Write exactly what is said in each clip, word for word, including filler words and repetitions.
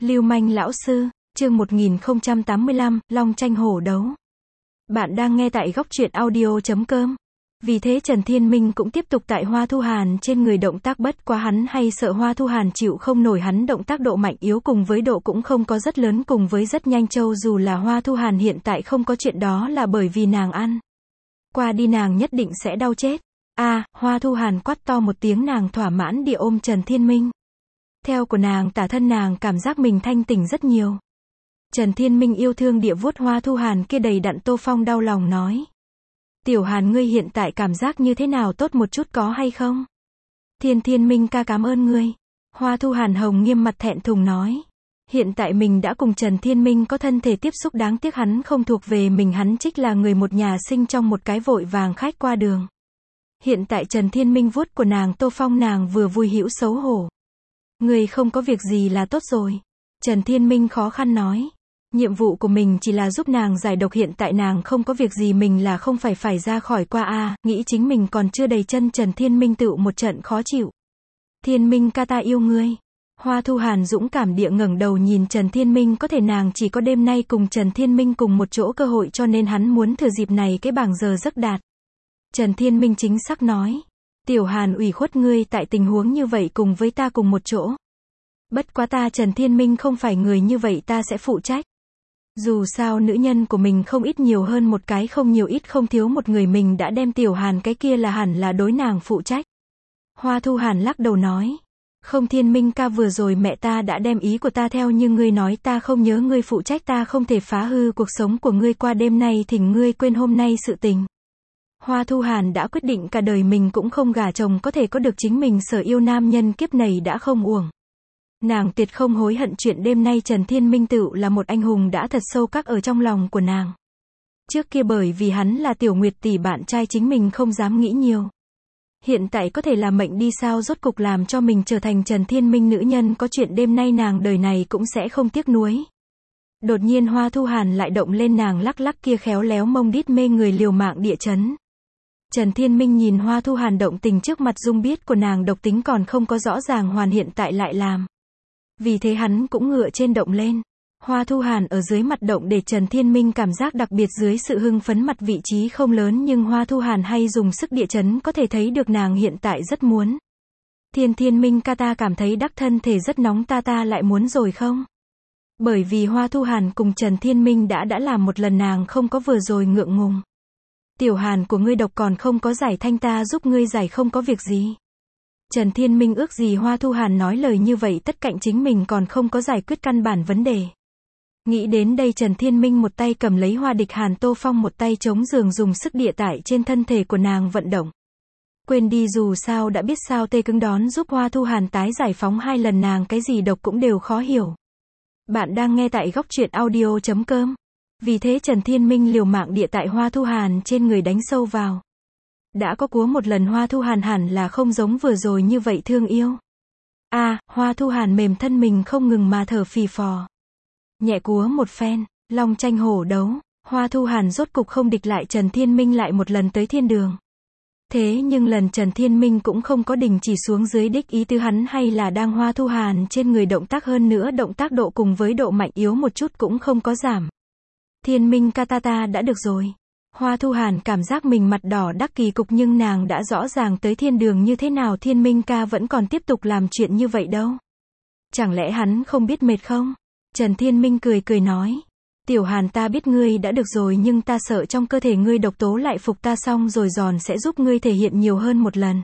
Lưu manh lão sư, chương một nghìn không trăm tám mươi lăm, long tranh hổ đấu. Bạn đang nghe tại góc truyện audio chấm com. Vì thế Trần Thiên Minh cũng tiếp tục tại Hoa Thu Hàn trên người động tác, bất quá hắn hay sợ Hoa Thu Hàn chịu không nổi hắn động tác, độ mạnh yếu cùng với độ cũng không có rất lớn cùng với rất nhanh. Châu dù là Hoa Thu Hàn hiện tại không có chuyện đó là bởi vì nàng ăn qua đi, nàng nhất định sẽ đau chết. A, à, Hoa Thu Hàn quát to một tiếng, nàng thỏa mãn địa ôm Trần Thiên Minh. Theo của nàng tả thân, nàng cảm giác mình thanh tỉnh rất nhiều. Trần Thiên Minh yêu thương địa vuốt Hoa Thu Hàn kia đầy đặn tô phong, đau lòng nói: Tiểu Hàn, ngươi hiện tại cảm giác như thế nào, tốt một chút có hay không? Thiên Thiên Minh ca cảm ơn ngươi. Hoa Thu Hàn hồng nghiêm mặt thẹn thùng nói: Hiện tại mình đã cùng Trần Thiên Minh có thân thể tiếp xúc, đáng tiếc hắn không thuộc về mình, hắn trích là người một nhà sinh trong một cái vội vàng khách qua đường. Hiện tại Trần Thiên Minh vuốt của nàng tô phong, nàng vừa vui hữu xấu hổ. Ngươi không có việc gì là tốt rồi. Trần Thiên Minh khó khăn nói. Nhiệm vụ của mình chỉ là giúp nàng giải độc, hiện tại nàng không có việc gì, mình là không phải phải ra khỏi qua a à, nghĩ chính mình còn chưa đầy chân. Trần Thiên Minh tựu một trận khó chịu. Thiên Minh ca, ta yêu ngươi. Hoa Thu Hàn dũng cảm địa ngẩng đầu nhìn Trần Thiên Minh, có thể nàng chỉ có đêm nay cùng Trần Thiên Minh cùng một chỗ cơ hội, cho nên hắn muốn thừa dịp này cái bảng giờ giấc đạt. Trần Thiên Minh chính xác nói: Tiểu Hàn, ủy khuất ngươi tại tình huống như vậy cùng với ta cùng một chỗ. Bất quá ta Trần Thiên Minh không phải người như vậy, ta sẽ phụ trách. Dù sao nữ nhân của mình không ít nhiều hơn một cái, không nhiều ít không thiếu một người, mình đã đem Tiểu Hàn cái kia là hẳn là đối nàng phụ trách. Hoa Thu Hàn lắc đầu nói: Không Thiên Minh ca, vừa rồi mẹ ta đã đem ý của ta theo như ngươi nói, ta không nhớ ngươi phụ trách, ta không thể phá hư cuộc sống của ngươi, qua đêm nay thỉnh ngươi quên hôm nay sự tình. Hoa Thu Hàn đã quyết định cả đời mình cũng không gả chồng, có thể có được chính mình sở yêu nam nhân, kiếp này đã không uổng. Nàng tuyệt không hối hận chuyện đêm nay Trần Thiên Minh tựu là một anh hùng đã thật sâu khắc ở trong lòng của nàng. Trước kia bởi vì hắn là Tiểu Nguyệt tỷ bạn trai, chính mình không dám nghĩ nhiều. Hiện tại có thể là mệnh đi sao, rốt cục làm cho mình trở thành Trần Thiên Minh nữ nhân, có chuyện đêm nay nàng đời này cũng sẽ không tiếc nuối. Đột nhiên Hoa Thu Hàn lại động lên, nàng lắc lắc kia khéo léo mông đít mê người, liều mạng địa chấn. Trần Thiên Minh nhìn Hoa Thu Hàn động tình trước mặt, dung biết của nàng độc tính còn không có rõ ràng hoàn, hiện tại lại làm. Vì thế hắn cũng ngựa trên động lên. Hoa Thu Hàn ở dưới mặt động để Trần Thiên Minh cảm giác đặc biệt, dưới sự hưng phấn, mặt vị trí không lớn nhưng Hoa Thu Hàn hay dùng sức địa chấn, có thể thấy được nàng hiện tại rất muốn. Thiên Thiên Minh ca, ta cảm thấy đắc thân thể rất nóng, ta ta lại muốn rồi không? Bởi vì Hoa Thu Hàn cùng Trần Thiên Minh đã đã làm một lần, nàng không có vừa rồi ngượng ngùng. Tiểu Hàn của ngươi độc còn không có giải, thanh ta giúp ngươi giải, không có việc gì. Trần Thiên Minh ước gì Hoa Thu Hàn nói lời như vậy, tất cạnh chính mình còn không có giải quyết căn bản vấn đề. Nghĩ đến đây Trần Thiên Minh một tay cầm lấy Hoa Địch Hàn tô phong, một tay chống giường dùng sức địa tải trên thân thể của nàng vận động. Quên đi, dù sao đã biết sao tê cứng đón giúp Hoa Thu Hàn tái giải phóng hai lần, nàng cái gì độc cũng đều khó hiểu. Bạn đang nghe tại góc truyện audio chấm com. Vì thế Trần Thiên Minh liều mạng địa tại Hoa Thu Hàn trên người đánh sâu vào. Đã có cúa một lần, Hoa Thu Hàn hẳn là không giống vừa rồi như vậy thương yêu. A, à, Hoa Thu Hàn mềm thân mình không ngừng mà thở phì phò. Nhẹ cúa một phen, long tranh hổ đấu, Hoa Thu Hàn rốt cục không địch lại Trần Thiên Minh, lại một lần tới thiên đường. Thế nhưng lần Trần Thiên Minh cũng không có đình chỉ xuống dưới đích, ý tứ hắn hay là đang Hoa Thu Hàn trên người động tác, hơn nữa động tác độ cùng với độ mạnh yếu một chút cũng không có giảm. Thiên Minh ca, ta ta đã được rồi. Hoa Thu Hàn cảm giác mình mặt đỏ đắc kỳ cục, nhưng nàng đã rõ ràng tới thiên đường như thế nào, Thiên Minh ca vẫn còn tiếp tục làm chuyện như vậy đâu. Chẳng lẽ hắn không biết mệt không? Trần Thiên Minh cười cười nói: Tiểu Hàn, ta biết ngươi đã được rồi, nhưng ta sợ trong cơ thể ngươi độc tố lại phục, ta xong rồi giòn sẽ giúp ngươi thể hiện nhiều hơn một lần.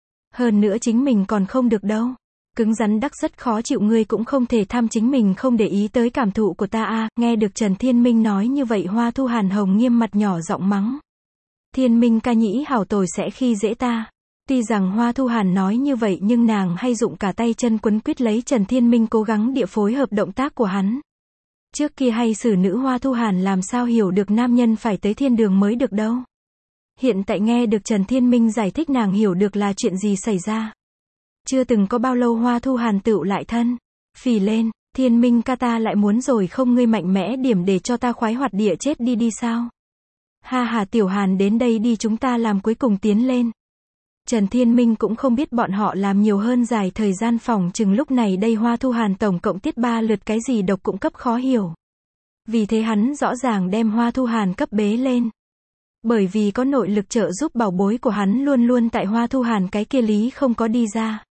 Hơn nữa chính mình còn không được đâu. Cứng rắn đắc rất khó chịu, ngươi cũng không thể tham chính mình không để ý tới cảm thụ của ta a à. Nghe được Trần Thiên Minh nói như vậy, Hoa Thu Hàn hồng nghiêm mặt nhỏ giọng mắng: Thiên Minh ca nhĩ hảo tồi sẽ khi dễ ta. Tuy rằng Hoa Thu Hàn nói như vậy nhưng nàng hay dụng cả tay chân quấn quýt lấy Trần Thiên Minh, cố gắng địa phối hợp động tác của hắn. Trước kia hay xử nữ Hoa Thu Hàn làm sao hiểu được nam nhân phải tới thiên đường mới được đâu. Hiện tại nghe được Trần Thiên Minh giải thích, nàng hiểu được là chuyện gì xảy ra. Chưa từng có bao lâu Hoa Thu Hàn tựu lại thân phì lên. Thiên Minh ca, ta lại muốn rồi không, ngươi mạnh mẽ điểm để cho ta khoái hoạt địa chết đi đi sao? Ha ha, Tiểu Hàn đến đây đi, chúng ta làm cuối cùng tiến lên. Trần Thiên Minh cũng không biết bọn họ làm nhiều hơn dài thời gian, phòng chừng lúc này đây Hoa Thu Hàn tổng cộng tiết ba lượt cái gì độc cũng cấp khó hiểu. Vì thế hắn rõ ràng đem Hoa Thu Hàn cấp bế lên. Bởi vì có nội lực trợ giúp, bảo bối của hắn luôn luôn tại Hoa Thu Hàn cái kia lý không có đi ra.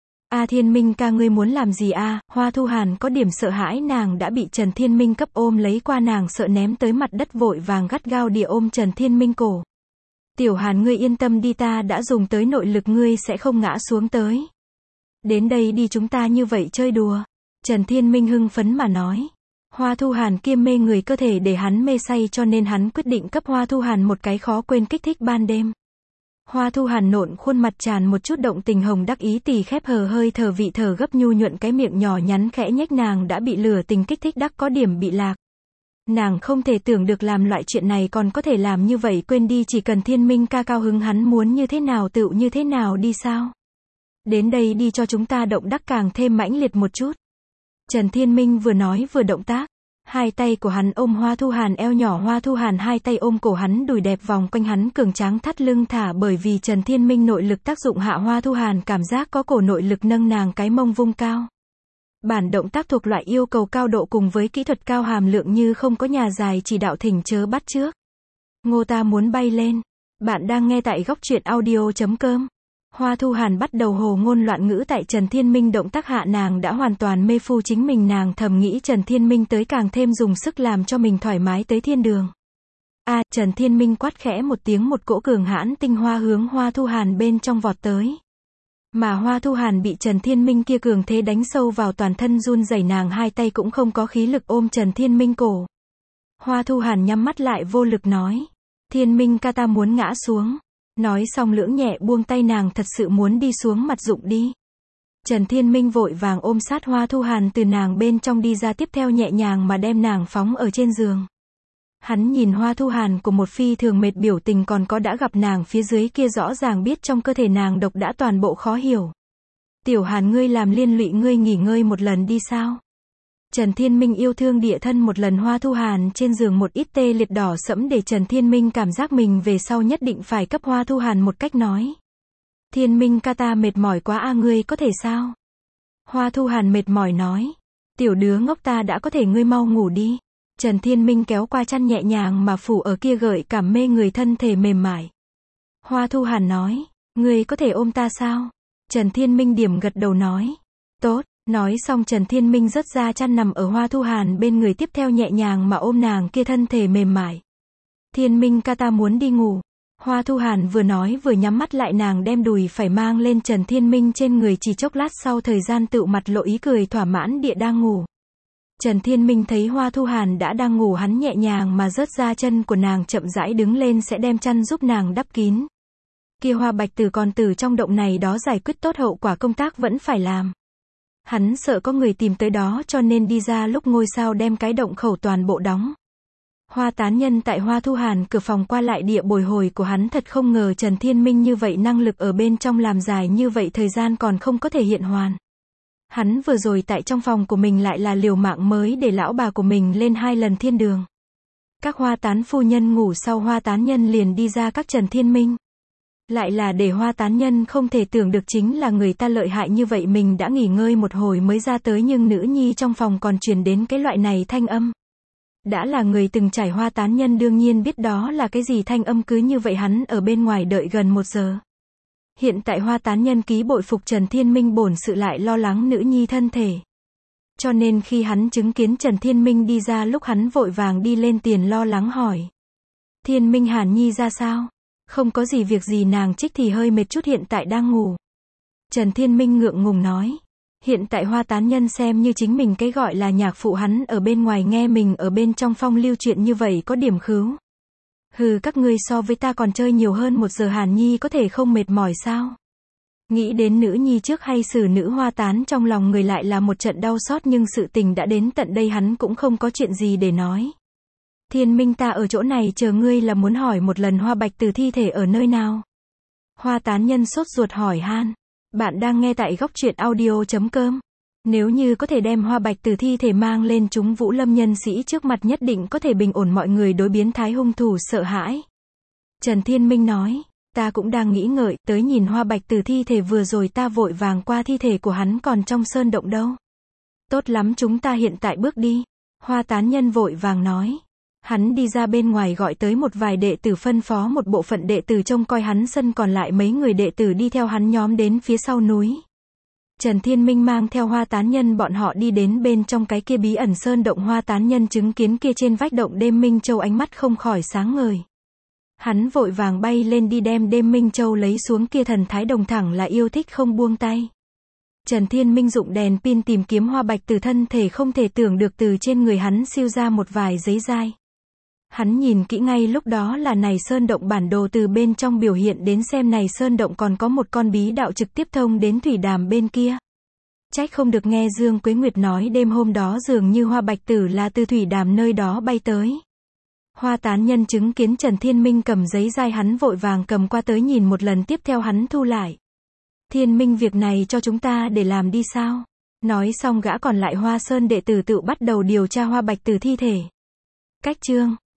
A Thiên Minh ca, ngươi muốn làm gì a? Hoa Thu Hàn có điểm sợ hãi, nàng đã bị Trần Thiên Minh cấp ôm lấy qua, nàng sợ ném tới mặt đất, vội vàng gắt gao địa ôm Trần Thiên Minh cổ. Tiểu Hàn, ngươi yên tâm đi, ta đã dùng tới nội lực, ngươi sẽ không ngã xuống tới. Đến đây đi, chúng ta như vậy chơi đùa. Trần Thiên Minh hưng phấn mà nói. Hoa Thu Hàn kia mê người cơ thể để hắn mê say, cho nên hắn quyết định cấp Hoa Thu Hàn một cái khó quên kích thích ban đêm. Hoa Thu Hàn nộn khuôn mặt tràn một chút động tình hồng đắc ý, tỉ khép hờ hơi thở vị thở gấp, nhu nhuận cái miệng nhỏ nhắn khẽ nhếch, nàng đã bị lửa tình kích thích đắc có điểm bị lạc. Nàng không thể tưởng được làm loại chuyện này còn có thể làm như vậy, quên đi, chỉ cần Thiên Minh ca cao hứng, hắn muốn như thế nào tựu như thế nào đi sao. Đến đây đi, cho chúng ta động đắc càng thêm mãnh liệt một chút. Trần Thiên Minh vừa nói vừa động tác. Hai tay của hắn ôm Hoa Thu Hàn eo nhỏ, Hoa Thu Hàn hai tay ôm cổ hắn đùi đẹp, vòng quanh hắn cường tráng thắt lưng thả, bởi vì Trần Thiên Minh nội lực tác dụng hạ, Hoa Thu Hàn cảm giác có cổ nội lực nâng nàng cái mông vung cao. Bản động tác thuộc loại yêu cầu cao độ cùng với kỹ thuật cao hàm lượng, như không có nhà dài chỉ đạo, thỉnh chớ bắt chước. Ngô ta muốn bay lên. Bạn đang nghe tại góc truyện audio chấm com. Hoa Thu Hàn bắt đầu hồ ngôn loạn ngữ, tại Trần Thiên Minh động tác hạ nàng đã hoàn toàn mê phu chính mình, nàng thầm nghĩ Trần Thiên Minh tới càng thêm dùng sức làm cho mình thoải mái tới thiên đường. A, Trần Thiên Minh quát khẽ một tiếng, một cỗ cường hãn tinh hoa hướng Hoa Thu Hàn bên trong vọt tới. Mà Hoa Thu Hàn bị Trần Thiên Minh kia cường thế đánh sâu vào, toàn thân run rẩy, nàng hai tay cũng không có khí lực ôm Trần Thiên Minh cổ. Hoa Thu Hàn nhắm mắt lại vô lực nói. Thiên Minh ca, ta muốn ngã xuống. Nói xong lưỡng nhẹ buông tay, nàng thật sự muốn đi xuống mặt dụng đi. Trần Thiên Minh vội vàng ôm sát Hoa Thu Hàn từ nàng bên trong đi ra, tiếp theo nhẹ nhàng mà đem nàng phóng ở trên giường. Hắn nhìn Hoa Thu Hàn của một phi thường mệt biểu tình, còn có đã gặp nàng phía dưới kia, rõ ràng biết trong cơ thể nàng độc đã toàn bộ khó hiểu. Tiểu Hàn, ngươi làm liên lụy, ngươi nghỉ ngơi một lần đi sao? Trần Thiên Minh yêu thương địa thân một lần Hoa Thu Hàn trên giường, một ít tê liệt đỏ sẫm để Trần Thiên Minh cảm giác mình về sau nhất định phải cấp Hoa Thu Hàn một cách nói. Thiên Minh ca, ta mệt mỏi quá a, ngươi có thể sao? Hoa Thu Hàn mệt mỏi nói. Tiểu đứa ngốc, ta đã có thể, ngươi mau ngủ đi. Trần Thiên Minh kéo qua chăn nhẹ nhàng mà phủ ở kia gợi cảm mê người thân thể mềm mại. Hoa Thu Hàn nói. Ngươi có thể ôm ta sao? Trần Thiên Minh điểm gật đầu nói. Tốt. Nói xong Trần Thiên Minh rớt ra chăn nằm ở Hoa Thu Hàn bên người, tiếp theo nhẹ nhàng mà ôm nàng kia thân thể mềm mại. Thiên Minh ca, ta muốn đi ngủ. Hoa Thu Hàn vừa nói vừa nhắm mắt lại, nàng đem đùi phải mang lên Trần Thiên Minh trên người, chỉ chốc lát sau thời gian tựu mặt lộ ý cười thỏa mãn địa đang ngủ. Trần Thiên Minh thấy Hoa Thu Hàn đã đang ngủ, hắn nhẹ nhàng mà rớt ra chân của nàng, chậm rãi đứng lên sẽ đem chăn giúp nàng đắp kín. Kia Hoa Bạch Tử còn từ trong động này đó giải quyết tốt hậu quả công tác vẫn phải làm. Hắn sợ có người tìm tới đó, cho nên đi ra lúc ngôi sao đem cái động khẩu toàn bộ đóng. Hoa Tán Nhân tại Hoa Thu Hàn cửa phòng qua lại địa bồi hồi của hắn, thật không ngờ Trần Thiên Minh như vậy năng lực ở bên trong làm dài như vậy thời gian còn không có thể hiện hoàn. Hắn vừa rồi tại trong phòng của mình lại là liều mạng mới để lão bà của mình lên hai lần thiên đường. Các Hoa Tán phu nhân ngủ sau, Hoa Tán Nhân liền đi ra các Trần Thiên Minh. Lại là để Hoa Tán Nhân không thể tưởng được, chính là người ta lợi hại như vậy, mình đã nghỉ ngơi một hồi mới ra tới, nhưng nữ nhi trong phòng còn truyền đến cái loại này thanh âm. Đã là người từng trải, Hoa Tán Nhân đương nhiên biết đó là cái gì thanh âm, cứ như vậy hắn ở bên ngoài đợi gần một giờ. Hiện tại Hoa Tán Nhân ký bội phục Trần Thiên Minh, bổn sự lại lo lắng nữ nhi thân thể. Cho nên khi hắn chứng kiến Trần Thiên Minh đi ra lúc, hắn vội vàng đi lên tiền lo lắng hỏi. Thiên Minh, Hàn Nhi ra sao? Không có gì việc gì, nàng Trích thì hơi mệt chút, hiện tại đang ngủ. Trần Thiên Minh ngượng ngùng nói. Hiện tại Hoa Tán Nhân xem như chính mình cái gọi là nhạc phụ, hắn ở bên ngoài nghe mình ở bên trong phong lưu chuyện như vậy có điểm khứu. Hừ, các ngươi so với ta còn chơi nhiều hơn một giờ, Hàn Nhi có thể không mệt mỏi sao? Nghĩ đến nữ nhi trước hay xử nữ Hoa Tán, trong lòng người lại là một trận đau xót, nhưng sự tình đã đến tận đây hắn cũng không có chuyện gì để nói. Thiên Minh, ta ở chỗ này chờ ngươi, là muốn hỏi một lần Hoa Bạch Tử thi thể ở nơi nào? Hoa Tán Nhân sốt ruột hỏi han. Bạn đang nghe tại góc truyện audio chấm com. Nếu như có thể đem Hoa Bạch Tử thi thể mang lên chúng Vũ Lâm nhân sĩ trước mặt, nhất định có thể bình ổn mọi người đối biến thái hung thủ sợ hãi. Trần Thiên Minh nói. ta cũng đang nghĩ ngợi, tới nhìn Hoa Bạch Tử thi thể vừa rồi ta vội vàng qua thi thể của hắn còn trong sơn động đâu. Tốt lắm chúng ta hiện tại bước đi. Hoa tán nhân vội vàng nói. Hắn đi ra bên ngoài gọi tới một vài đệ tử phân phó một bộ phận đệ tử trông coi hắn sân còn lại mấy người đệ tử đi theo hắn nhóm đến phía sau núi. Trần Thiên Minh mang theo Hoa tán nhân bọn họ đi đến bên trong cái kia bí ẩn sơn động. Hoa tán nhân chứng kiến kia trên vách động đêm Minh Châu ánh mắt không khỏi sáng ngời. Hắn vội vàng bay lên đi đem đêm Minh Châu lấy xuống, kia thần thái đồng thẳng là yêu thích không buông tay. Trần Thiên Minh dụng đèn pin tìm kiếm Hoa Bạch Tử thân thể, không thể tưởng được từ trên người hắn siêu ra một vài giấy dai. Hắn nhìn kỹ ngay lúc đó là này sơn động bản đồ, từ bên trong biểu hiện đến xem này sơn động còn có một con bí đạo trực tiếp thông đến thủy đàm bên kia. Trách không được nghe Dương Quế Nguyệt nói đêm hôm đó dường như Hoa Bạch Tử là từ thủy đàm nơi đó bay tới. Hoa tán nhân chứng kiến Trần Thiên Minh cầm giấy dai, hắn vội vàng cầm qua tới nhìn một lần, tiếp theo hắn thu lại. Thiên Minh, việc này cho chúng ta để làm đi sao? Nói xong gã còn lại Hoa Sơn đệ tử tự bắt đầu điều tra Hoa Bạch Tử thi thể. Cách chương